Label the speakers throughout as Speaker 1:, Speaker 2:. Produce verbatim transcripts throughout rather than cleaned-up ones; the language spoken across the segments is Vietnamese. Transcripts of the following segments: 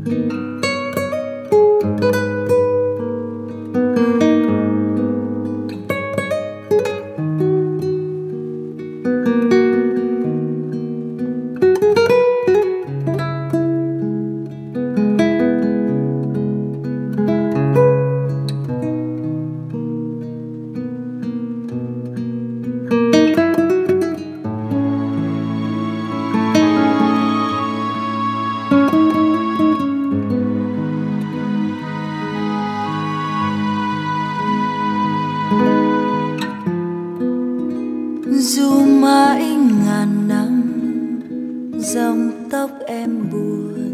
Speaker 1: Dù mãi ngàn năm dòng tóc em buồn,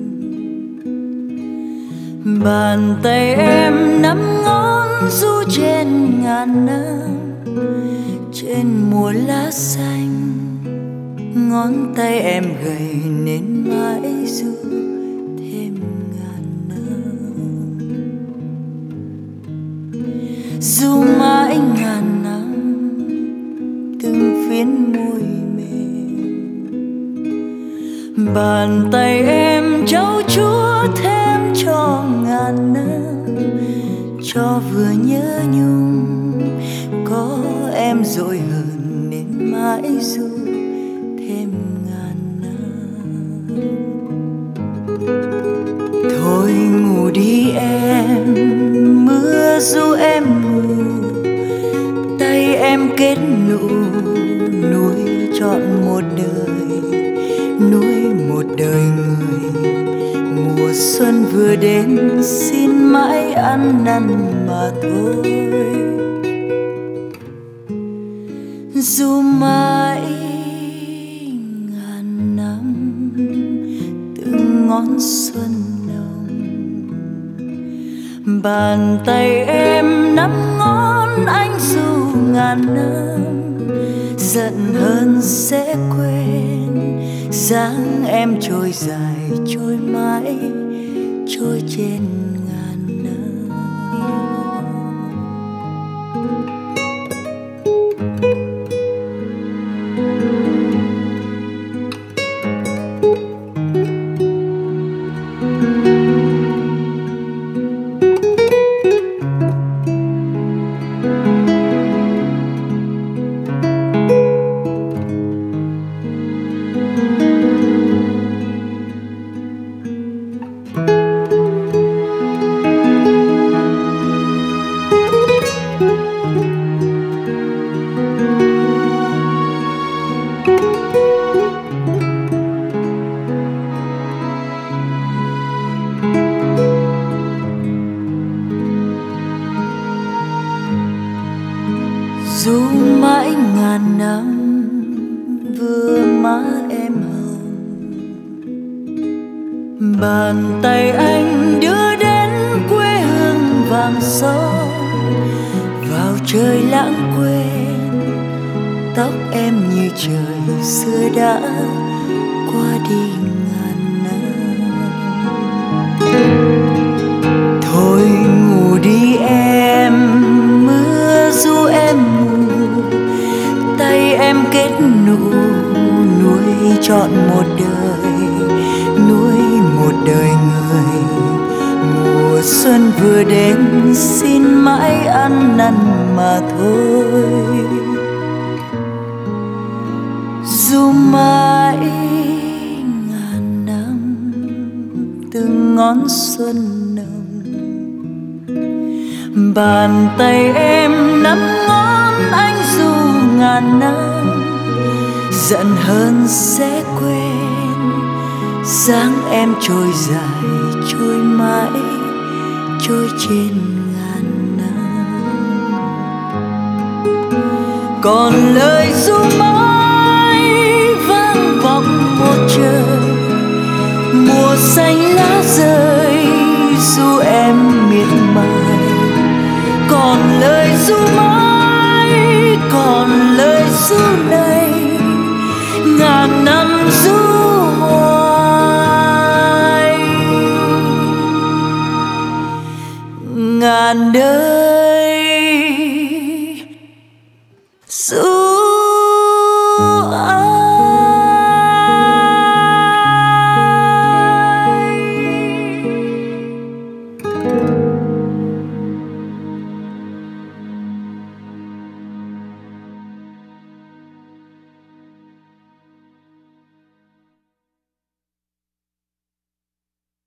Speaker 1: bàn tay em nắm ngón du trên ngàn năm, trên mùa lá xanh ngón tay em gầy nên mãi du thêm ngàn năm. Dù mãi ngàn năm từng phiến môi mềm, bàn tay em trau chúa thêm cho ngàn năm, cho vừa nhớ nhung có em dội hơn nên mãi du thêm ngàn năm. Thôi ngủ đi em, mưa ru em ngủ, tay em kết nụ nuôi trọn một đời, nuôi một đời người. Mùa xuân vừa đến xin mãi ăn năn mà thôi. Dù mãi ngàn năm từng ngón xuân nồng, bàn tay em nắm ngón anh dù ngàn năm, giận hơn sẽ quên dáng em trôi dài trôi mãi trôi trên ngàn năm. Dù mãi ngàn năm vừa má em hồng, bàn tay anh đưa đến quê hương vàng son, vào trời lãng quên tóc em như trời xưa đã qua đi ngàn năm. Thôi ngủ đi em, mưa ru em ngủ, tay em kết nụ nuôi trọn một đời, nuôi một đời người. Mùa xuân vừa đến xin mãi ăn năn mà thôi. Dù mãi ngàn năm từng ngón xuân nồng, bàn tay em nắm ngón anh dù ngàn năm, giận hơn sẽ quên dáng em trôi dài trôi mãi trôi trên ngàn năm. Còn lời ru mãi vang vọng một trời, mùa xanh lá rơi dù em miệt mài. Còn lời ru mãi, còn lời ru này ngàn năm ru hoài, ngàn đời